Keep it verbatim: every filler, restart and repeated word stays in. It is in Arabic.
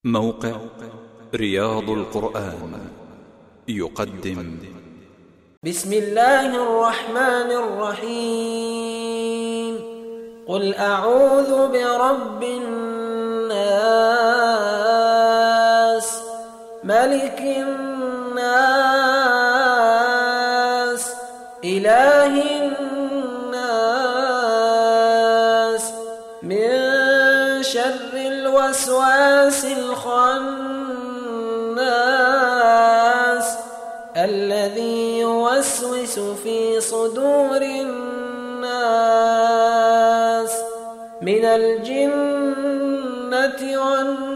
موقع رياض القرآن يقدم بسم الله الرحمن الرحيم قل أعوذ برب الناس ملك الناس إله الناس من شر الوسواس الخناس الذي يوسوس في صدور الناس من الجنة والناس